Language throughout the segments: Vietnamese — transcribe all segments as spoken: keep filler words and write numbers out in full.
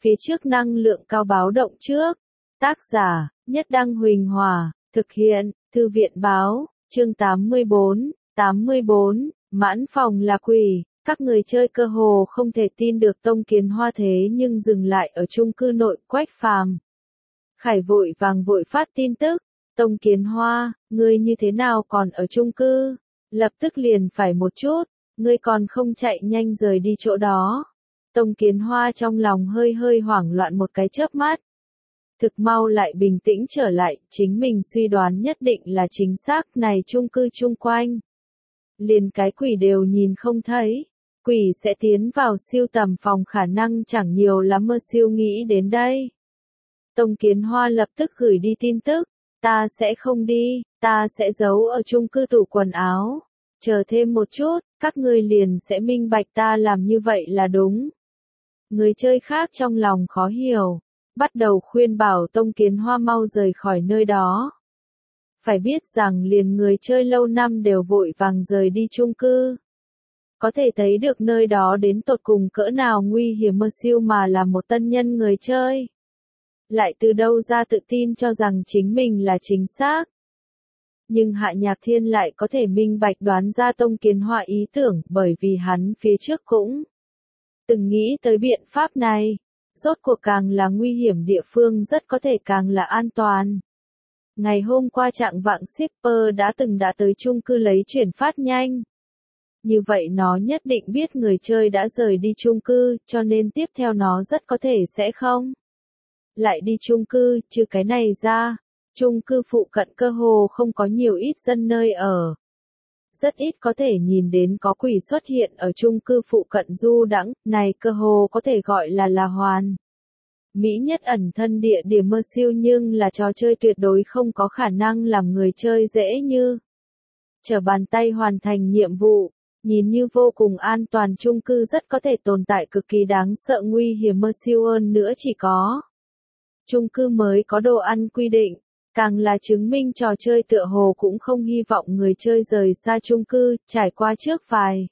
phía trước năng lượng cao báo động trước. Tác giả, Nhất Đăng Huỳnh Hòa, thực hiện, Thư viện Báo, chương tám mươi bốn, tám mươi bốn, mãn phòng là quỷ, các người chơi cơ hồ không thể tin được Tông Kiến Hoa thế nhưng dừng lại ở chung cư nội Quách Phàm. Khải vội vàng vội phát tin tức, Tông Kiến Hoa, ngươi như thế nào còn ở chung cư, lập tức liền phải một chút, ngươi còn không chạy nhanh rời đi chỗ đó. Tông Kiến Hoa trong lòng hơi hơi hoảng loạn một cái chớp mắt. Thực mau lại bình tĩnh trở lại, chính mình suy đoán nhất định là chính xác, này chung cư chung quanh. Liền cái quỷ đều nhìn không thấy, quỷ sẽ tiến vào siêu tầm phòng khả năng chẳng nhiều lắm mơ siêu nghĩ đến đây. Tông Kiến Hoa lập tức gửi đi tin tức, ta sẽ không đi, ta sẽ giấu ở chung cư tủ quần áo, chờ thêm một chút, các ngươi liền sẽ minh bạch ta làm như vậy là đúng. Người chơi khác trong lòng khó hiểu, bắt đầu khuyên bảo Tông Kiến Hoa mau rời khỏi nơi đó. Phải biết rằng liền người chơi lâu năm đều vội vàng rời đi chung cư. Có thể thấy được nơi đó đến tột cùng cỡ nào nguy hiểm mơ siêu mà là một tân nhân người chơi. Lại từ đâu ra tự tin cho rằng chính mình là chính xác. Nhưng Hạ Nhạc Thiên lại có thể minh bạch đoán ra Tông Kiến Hoa ý tưởng bởi vì hắn phía trước cũng từng nghĩ tới biện pháp này. Rốt cuộc càng là nguy hiểm địa phương rất có thể càng là an toàn. Ngày hôm qua trạng vạng shipper đã từng đã tới chung cư lấy chuyển phát nhanh. Như vậy nó nhất định biết người chơi đã rời đi chung cư, cho nên tiếp theo nó rất có thể sẽ không lại đi chung cư, trừ cái này ra, chung cư phụ cận cơ hồ không có nhiều ít dân nơi ở. Rất ít có thể nhìn đến có quỷ xuất hiện ở chung cư phụ cận du đãng, này cơ hồ có thể gọi là là hoàn mỹ nhất ẩn thân địa điểm mơ siêu, nhưng là trò chơi tuyệt đối không có khả năng làm người chơi dễ như trở bàn tay hoàn thành nhiệm vụ. Nhìn như vô cùng an toàn chung cư rất có thể tồn tại cực kỳ đáng sợ nguy hiểm mơ siêu, hơn nữa chỉ có chung cư mới có đồ ăn quy định. Càng là chứng minh trò chơi tựa hồ cũng không hy vọng người chơi rời xa chung cư, trải qua trước vài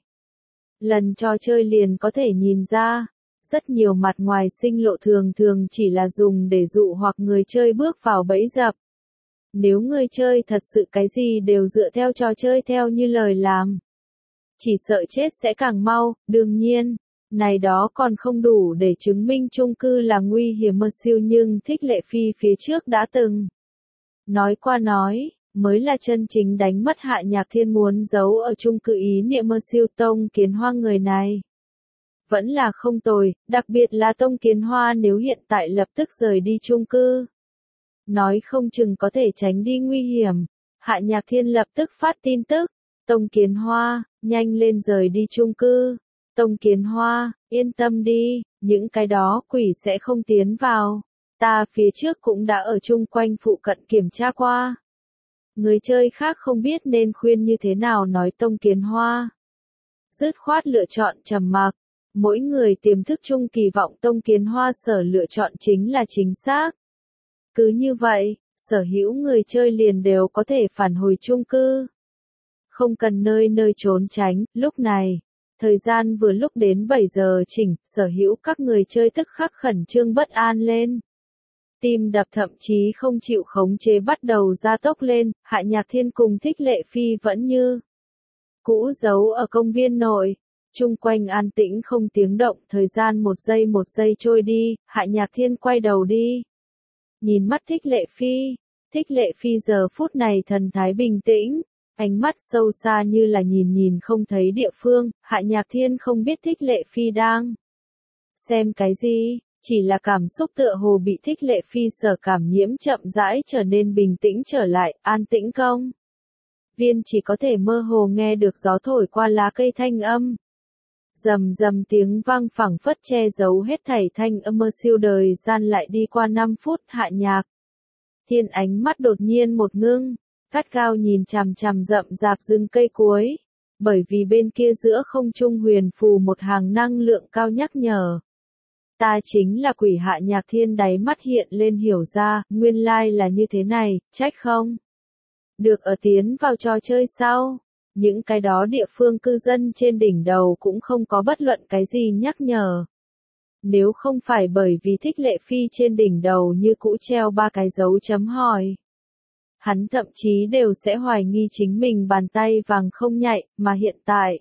lần trò chơi liền có thể nhìn ra, rất nhiều mặt ngoài sinh lộ thường thường chỉ là dùng để dụ hoặc người chơi bước vào bẫy dập. Nếu người chơi thật sự cái gì đều dựa theo trò chơi theo như lời làm, chỉ sợ chết sẽ càng mau. Đương nhiên, này đó còn không đủ để chứng minh chung cư là nguy hiểm mơ siêu, nhưng Thích Lệ Phi phía trước đã từng nói qua nói, mới là chân chính đánh mất Hạ Nhạc Thiên muốn giấu ở chung cư ý niệm mơ siêu. Tông Kiến Hoa người này vẫn là không tồi, đặc biệt là Tông Kiến Hoa nếu hiện tại lập tức rời đi chung cư, nói không chừng có thể tránh đi nguy hiểm. Hạ Nhạc Thiên lập tức phát tin tức, Tông Kiến Hoa, nhanh lên rời đi chung cư. Tông Kiến Hoa, yên tâm đi, những cái đó quỷ sẽ không tiến vào. Ta phía trước cũng đã ở chung quanh phụ cận kiểm tra qua. Người chơi khác không biết nên khuyên như thế nào nói Tông Kiến Hoa dứt khoát lựa chọn trầm mặc. Mỗi người tiềm thức chung kỳ vọng Tông Kiến Hoa sở lựa chọn chính là chính xác. Cứ như vậy, sở hữu người chơi liền đều có thể phản hồi chung cư. Không cần nơi nơi trốn tránh. Lúc này, thời gian vừa lúc đến bảy giờ chỉnh, sở hữu các người chơi tức khắc khẩn trương bất an lên. Tim đập thậm chí không chịu khống chế bắt đầu gia tốc lên. Hạ Nhạc Thiên cùng Thích Lệ Phi vẫn như cũ giấu ở công viên nội. Chung quanh an tĩnh không tiếng động, thời gian một giây một giây trôi đi. Hạ Nhạc Thiên quay đầu đi, nhìn mắt Thích Lệ Phi. Thích Lệ Phi giờ phút này thần thái bình tĩnh, ánh mắt sâu xa như là nhìn nhìn không thấy địa phương. Hạ Nhạc Thiên không biết Thích Lệ Phi đang xem cái gì, chỉ là cảm xúc tựa hồ bị Thích Lệ Phi sở cảm nhiễm, chậm rãi trở nên bình tĩnh trở lại. An tĩnh công viên chỉ có thể mơ hồ nghe được gió thổi qua lá cây thanh âm. Rầm rầm tiếng vang phẳng phất che giấu hết thảy thanh âm mơ siêu. Đời gian lại đi qua năm phút. Hạ Nhạc Thiên ánh mắt đột nhiên một ngưng, gắt gao nhìn chằm chằm rậm rạp rừng cây cuối, bởi vì bên kia giữa không trung huyền phù một hàng năng lượng cao nhắc nhở. Ta chính là quỷ. Hạ Nhạc Thiên đáy mắt hiện lên hiểu ra, nguyên lai là như thế này, trách không được ở tiến vào trò chơi sau. Những cái đó địa phương cư dân trên đỉnh đầu cũng không có bất luận cái gì nhắc nhở. Nếu không phải bởi vì Thích Lệ Phi trên đỉnh đầu như cũ treo ba cái dấu chấm hỏi. Hắn thậm chí đều sẽ hoài nghi chính mình bàn tay vàng không nhạy, mà hiện tại.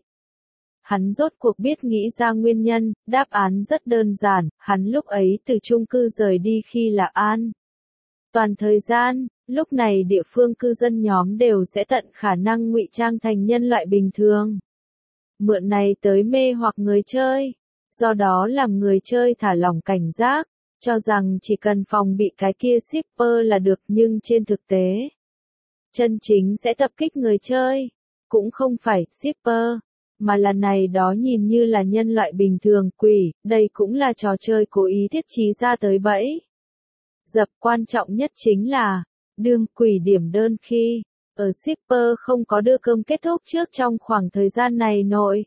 Hắn rốt cuộc biết nghĩ ra nguyên nhân, đáp án rất đơn giản, hắn lúc ấy từ chung cư rời đi khi là an. Toàn thời gian, lúc này địa phương cư dân nhóm đều sẽ tận khả năng ngụy trang thành nhân loại bình thường. Mượn này tới mê hoặc người chơi, do đó làm người chơi thả lỏng cảnh giác, cho rằng chỉ cần phòng bị cái kia shipper là được nhưng trên thực tế. Chân chính sẽ tập kích người chơi, cũng không phải shipper, mà là này đó nhìn như là nhân loại bình thường quỷ, đây cũng là trò chơi cố ý thiết trí ra tới bẫy. Dập quan trọng nhất chính là, đương quỷ điểm đơn khi, ở shipper không có đưa cơm kết thúc trước trong khoảng thời gian này nội.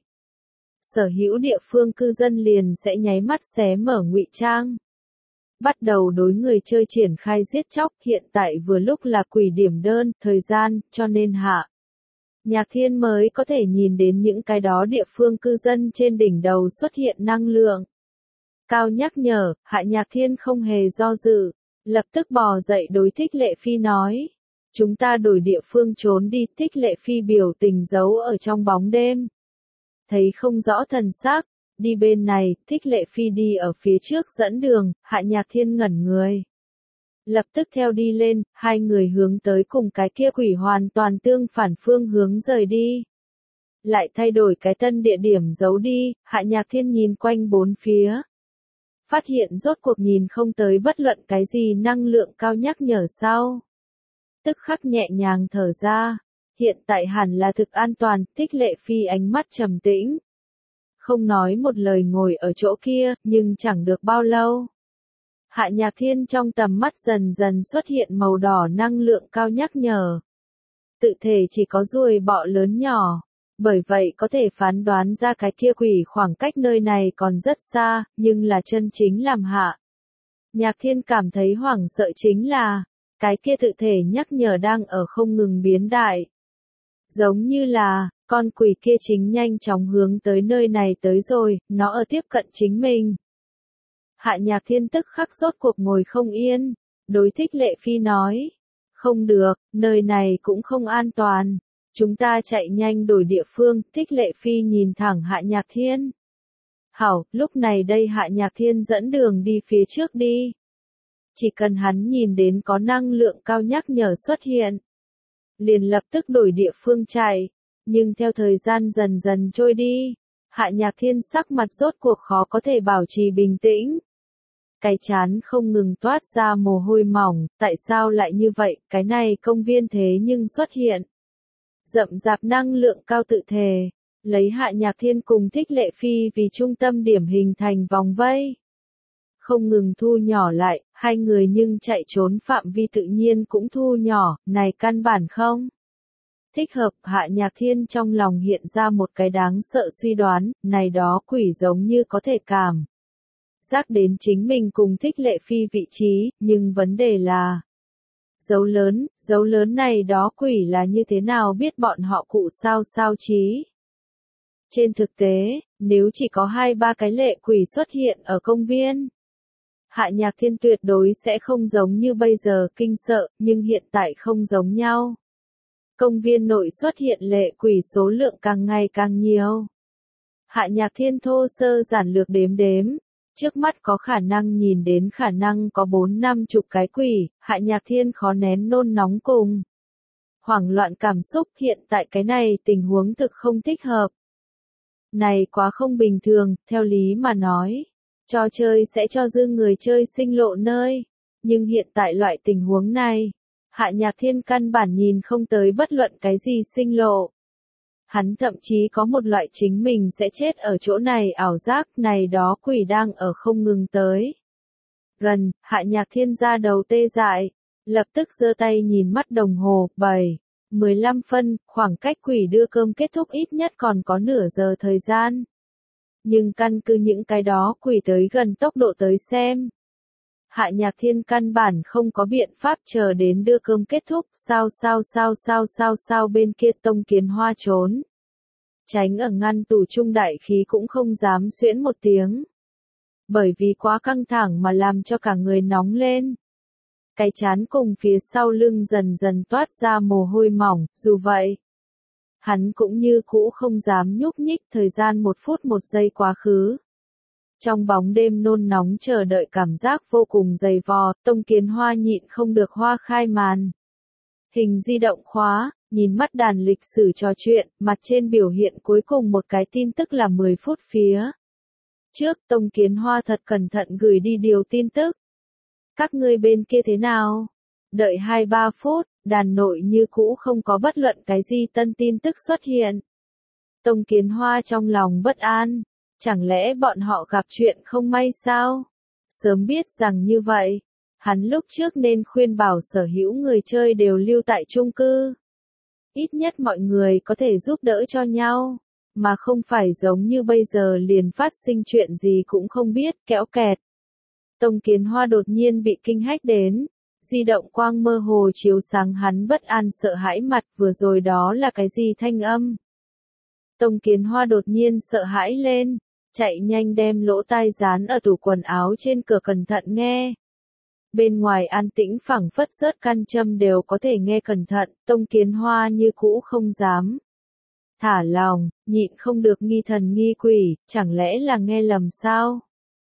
Sở hữu địa phương cư dân liền sẽ nháy mắt xé mở ngụy trang. Bắt đầu đối người chơi triển khai giết chóc, hiện tại vừa lúc là quỷ điểm đơn, thời gian, cho nên hạ. Nhạc Thiên mới có thể nhìn đến những cái đó địa phương cư dân trên đỉnh đầu xuất hiện năng lượng. Cao nhắc nhở, Hạ Nhạc Thiên không hề do dự, lập tức bò dậy đối Thích Lệ Phi nói. Chúng ta đổi địa phương trốn đi, Thích Lệ Phi biểu tình giấu ở trong bóng đêm. Thấy không rõ thần sắc, đi bên này, Thích Lệ Phi đi ở phía trước dẫn đường, Hạ Nhạc Thiên ngẩn người. Lập tức theo đi lên, hai người hướng tới cùng cái kia quỷ hoàn toàn tương phản phương hướng rời đi. Lại thay đổi cái tân địa điểm giấu đi, Hạ Nhạc Thiên nhìn quanh bốn phía. Phát hiện rốt cuộc nhìn không tới bất luận cái gì năng lượng cao nhắc nhở sau. Tức khắc nhẹ nhàng thở ra, hiện tại hẳn là thực an toàn, Thích Lệ Phi ánh mắt trầm tĩnh. Không nói một lời ngồi ở chỗ kia, nhưng chẳng được bao lâu. Hạ Nhạc Thiên trong tầm mắt dần dần xuất hiện màu đỏ năng lượng cao nhắc nhở. Tự thể chỉ có ruồi bọ lớn nhỏ, bởi vậy có thể phán đoán ra cái kia quỷ khoảng cách nơi này còn rất xa, nhưng là chân chính làm Hạ Nhạc Thiên cảm thấy hoảng sợ chính là, cái kia tự thể nhắc nhở đang ở không ngừng biến đại. Giống như là, con quỷ kia chính nhanh chóng hướng tới nơi này tới rồi, nó ở tiếp cận chính mình. Hạ Nhạc Thiên tức khắc rốt cuộc ngồi không yên, đối Thích Lệ Phi nói. Không được, nơi này cũng không an toàn. Chúng ta chạy nhanh đổi địa phương, Thích Lệ Phi nhìn thẳng Hạ Nhạc Thiên. Hảo, lúc này đây Hạ Nhạc Thiên dẫn đường đi phía trước đi. Chỉ cần hắn nhìn đến có năng lượng cao nhắc nhở xuất hiện. Liền lập tức đổi địa phương chạy, nhưng theo thời gian dần dần trôi đi, Hạ Nhạc Thiên sắc mặt rốt cuộc khó có thể bảo trì bình tĩnh. Cái chán không ngừng toát ra mồ hôi mỏng, tại sao lại như vậy, cái này công viên thế nhưng xuất hiện. Rậm rạp năng lượng cao tự thể, lấy Hạ Nhạc Thiên cùng Thích Lệ Phi vì trung tâm điểm hình thành vòng vây. Không ngừng thu nhỏ lại, hai người nhưng chạy trốn phạm vi tự nhiên cũng thu nhỏ, này căn bản không. Thích hợp, Hạ Nhạc Thiên trong lòng hiện ra một cái đáng sợ suy đoán, này đó quỷ giống như có thể cảm giác đến chính mình cùng Thích Lệ Phi vị trí, nhưng vấn đề là dấu lớn, dấu lớn này đó quỷ là như thế nào biết bọn họ cụ sao sao trí. Trên thực tế, nếu chỉ có hai ba cái lệ quỷ xuất hiện ở công viên, Hạ Nhạc Thiên tuyệt đối sẽ không giống như bây giờ kinh sợ, nhưng hiện tại không giống nhau. Công viên nội xuất hiện lệ quỷ số lượng càng ngày càng nhiều. Hạ Nhạc Thiên thô sơ giản lược đếm đếm. Trước mắt có khả năng nhìn đến khả năng có bốn năm chục cái quỷ, Hạ Nhạc Thiên khó nén nôn nóng cùng. Hoảng loạn cảm xúc hiện tại cái này tình huống thực không thích hợp. Này quá không bình thường, theo lý mà nói. Trò chơi sẽ cho dư người chơi sinh lộ nơi. Nhưng hiện tại loại tình huống này, Hạ Nhạc Thiên căn bản nhìn không tới bất luận cái gì sinh lộ. Hắn thậm chí có một loại chính mình sẽ chết ở chỗ này ảo giác này đó quỷ đang ở không ngừng tới. Gần, Hạ Nhạc Thiên ra đầu tê dại, lập tức giơ tay nhìn mắt đồng hồ, bảy, mười lăm phân, khoảng cách quỷ đưa cơm kết thúc ít nhất còn có nửa giờ thời gian. Nhưng căn cứ những cái đó quỷ tới gần tốc độ tới xem. Hạ Nhạc Thiên căn bản không có biện pháp chờ đến đưa cơm kết thúc, sao sao sao sao sao sao bên kia Tông Kiến Hoa trốn. Tránh ở ngăn tủ trung đại khí cũng không dám xuyễn một tiếng. bởi vì quá căng thẳng mà làm cho cả người nóng lên. Cái trán cùng phía sau lưng dần dần toát ra mồ hôi mỏng, dù vậy, hắn cũng như cũ không dám nhúc nhích, thời gian một phút một giây quá khứ. Trong bóng đêm nôn nóng chờ đợi cảm giác vô cùng dày vò, Tông Kiến Hoa nhịn không được hoa khai màn. Hình di động khóa, nhìn mắt đàn lịch sử trò chuyện, mặt trên biểu hiện cuối cùng một cái tin tức là mười phút phía. Trước Tông Kiến Hoa thật cẩn thận gửi đi điều tin tức. Các ngươi bên kia thế nào? Đợi hai ba phút, đàn nội như cũ không có bất luận cái gì tân tin tức xuất hiện. Tông Kiến Hoa trong lòng bất an. Chẳng lẽ bọn họ gặp chuyện không may sao? Sớm biết rằng như vậy, hắn lúc trước nên khuyên bảo sở hữu người chơi đều lưu tại chung cư. Ít nhất mọi người có thể giúp đỡ cho nhau, mà không phải giống như bây giờ liền phát sinh chuyện gì cũng không biết, kéo kẹt. Tông Kiến Hoa đột nhiên bị kinh hách đến, di động quang mơ hồ chiếu sáng hắn bất an sợ hãi mặt, vừa rồi đó là cái gì thanh âm? Tông Kiến Hoa đột nhiên sợ hãi lên, chạy nhanh đem lỗ tai dán ở tủ quần áo trên cửa cẩn thận nghe. Bên ngoài an tĩnh phẳng phất rớt căn châm đều có thể nghe cẩn thận, Tông Kiến Hoa như cũ không dám. Thả lòng, nhịn không được nghi thần nghi quỷ, chẳng lẽ là nghe lầm sao?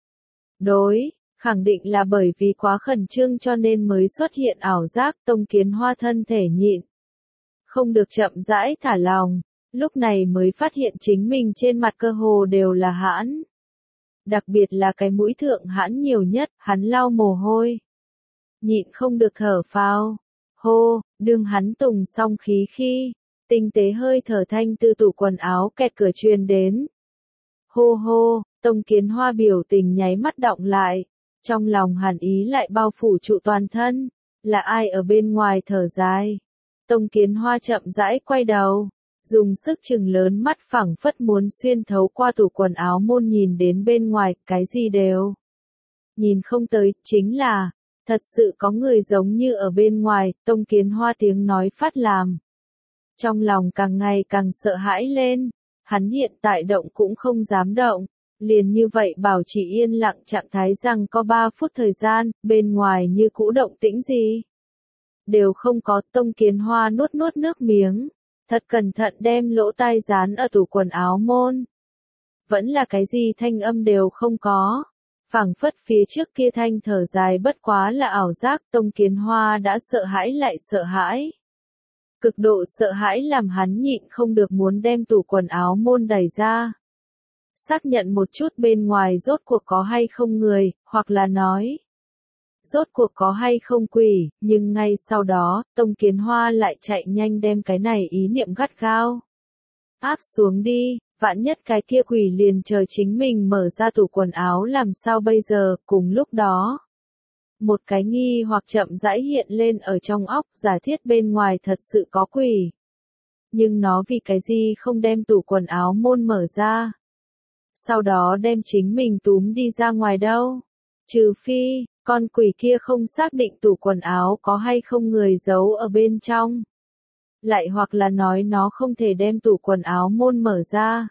Đối, khẳng định là bởi vì quá khẩn trương cho nên mới xuất hiện ảo giác, Tông Kiến Hoa thân thể nhịn. Không được chậm rãi thả lòng. Lúc này mới phát hiện chính mình trên mặt cơ hồ đều là hãn. Đặc biệt là cái mũi thượng hãn nhiều nhất, hắn lau mồ hôi. Nhịn không được thở phào. Hô, đương hắn tùng xong khí khi, tinh tế hơi thở thanh từ tủ quần áo kẹt cửa truyền đến. Hô hô, Tông Kiến Hoa biểu tình nháy mắt đọng lại. Trong lòng hàn ý lại bao phủ trụ toàn thân. Là ai ở bên ngoài thở dài? Tông Kiến Hoa chậm rãi quay đầu. Dùng sức chừng lớn mắt phẳng phất muốn xuyên thấu qua tủ quần áo môn nhìn đến bên ngoài, cái gì đều nhìn không tới, chính là, thật sự có người giống như ở bên ngoài, Tông Kiến Hoa tiếng nói phát làm. Trong lòng càng ngày càng sợ hãi lên, hắn hiện tại động cũng không dám động, liền như vậy bảo trì yên lặng trạng thái rằng có ba phút thời gian, bên ngoài như cũ động tĩnh gì. Đều không có, Tông Kiến Hoa nuốt nuốt nước miếng. Thật cẩn thận đem lỗ tai dán ở tủ quần áo môn. Vẫn là cái gì thanh âm đều không có. Phảng phất phía trước kia thanh thở dài bất quá là ảo giác, Tông Kiến Hoa đã sợ hãi lại sợ hãi. Cực độ sợ hãi làm hắn nhịn không được muốn đem tủ quần áo môn đẩy ra. Xác nhận một chút bên ngoài rốt cuộc có hay không người, hoặc là nói. Rốt cuộc có hay không quỷ, nhưng ngay sau đó, Tông Kiến Hoa lại chạy nhanh đem cái này ý niệm gắt gao. Áp xuống đi, vạn nhất cái kia quỷ liền chờ chính mình mở ra tủ quần áo làm sao bây giờ, cùng lúc đó. Một cái nghi hoặc chậm rãi hiện lên ở trong óc, giả thiết bên ngoài thật sự có quỷ. Nhưng nó vì cái gì không đem tủ quần áo môn mở ra. Sau đó đem chính mình túm đi ra ngoài đâu. Trừ phi, con quỷ kia không xác định tủ quần áo có hay không người giấu ở bên trong. Lại hoặc là nói nó không thể đem tủ quần áo môn mở ra.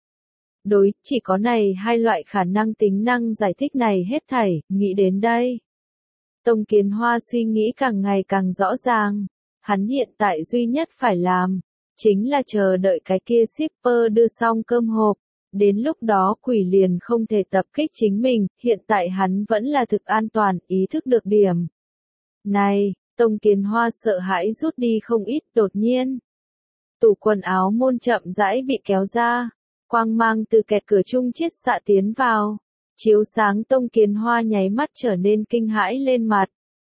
Đối, chỉ có này hai loại khả năng tính năng giải thích này hết thảy, nghĩ đến đây. Tông Kiến Hoa suy nghĩ càng ngày càng rõ ràng. Hắn hiện tại duy nhất phải làm, chính là chờ đợi cái kia shipper đưa xong cơm hộp. Đến lúc đó quỷ liền không thể tập kích chính mình, hiện tại hắn vẫn là thực an toàn, ý thức được điểm. Này, Tông Kiến Hoa sợ hãi rút đi không ít, đột nhiên. Tủ quần áo môn chậm rãi bị kéo ra, quang mang từ kẹt cửa chung chiết xạ tiến vào, chiếu sáng Tông Kiến Hoa nháy mắt trở nên kinh hãi lên mặt.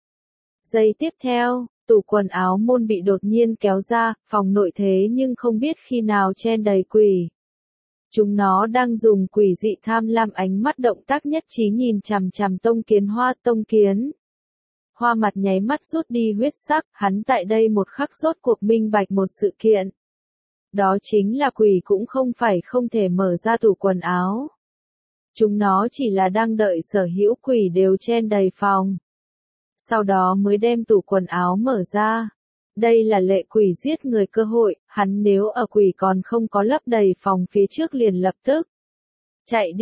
Giây tiếp theo, tủ quần áo môn bị đột nhiên kéo ra, phòng nội thế nhưng không biết khi nào chen đầy quỷ. Chúng nó đang dùng quỷ dị tham lam ánh mắt động tác nhất trí nhìn chằm chằm Tông Kiến Hoa. Tông Kiến Hoa mặt nháy mắt rút đi huyết sắc, hắn tại đây một khắc rốt cuộc minh bạch một sự kiện. Đó chính là quỷ cũng không phải không thể mở ra tủ quần áo. Chúng nó chỉ là đang đợi sở hữu quỷ đều chen đầy phòng. Sau đó mới đem tủ quần áo mở ra. Đây là lệ quỷ giết người cơ hội, hắn nếu ở quỷ còn không có lấp đầy phòng phía trước liền lập tức chạy đi,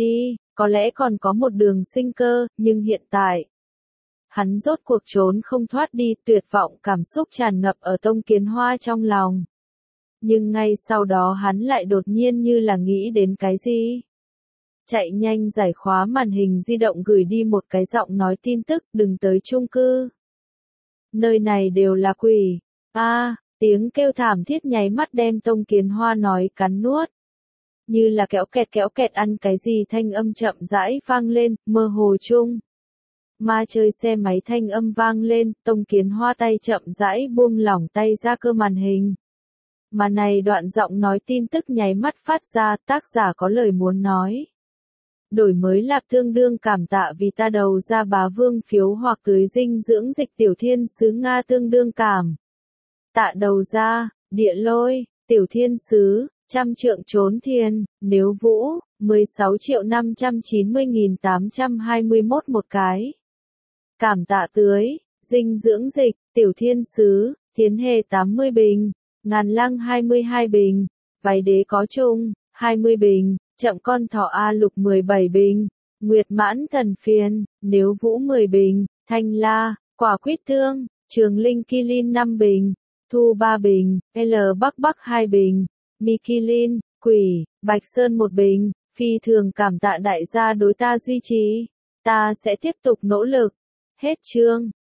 có lẽ còn có một đường sinh cơ, nhưng hiện tại, hắn rốt cuộc trốn không thoát đi, tuyệt vọng cảm xúc tràn ngập ở Tông Kiến Hoa trong lòng. Nhưng ngay sau đó hắn lại đột nhiên như là nghĩ đến cái gì. Chạy nhanh giải khóa màn hình di động gửi đi một cái giọng nói tin tức, đừng tới chung cư. Nơi này đều là quỷ. A, à, tiếng kêu thảm thiết nháy mắt đem Tông Kiến Hoa nói cắn nuốt. Như là kéo kẹt kéo kẹt ăn cái gì thanh âm chậm rãi vang lên, mơ hồ chung. Ma chơi xe máy thanh âm vang lên, Tông Kiến Hoa tay chậm rãi buông lỏng tay ra cơ màn hình. Mà này đoạn giọng nói tin tức nháy mắt phát ra, tác giả có lời muốn nói. Đổi mới lạp tương đương cảm tạ vì ta đầu ra bá vương phiếu hoặc tưới dinh dưỡng dịch tiểu thiên sứ Nga tương đương cảm. Tạ đầu ra, địa lôi, tiểu thiên sứ, trăm trượng trốn thiên, nếu vũ, mười sáu triệu năm trăm chín mươi nghìn tám trăm hai mươi mốt một cái. Cảm tạ tưới, dinh dưỡng dịch, tiểu thiên sứ, thiến hề tám mươi bình, ngàn lăng hai mươi hai bình, váy đế có chung, hai mươi bình, chậm con thỏ A lục mười bảy bình, nguyệt mãn thần phiền, nếu vũ mười bình, thanh la, quả quýt tương, trường linh kilin năm bình, thu ba bình, L bắc bắc hai bình, Mikilin, quỷ, bạch sơn một bình, phi thường cảm tạ đại gia đối ta duy trì, ta sẽ tiếp tục nỗ lực. Hết chương.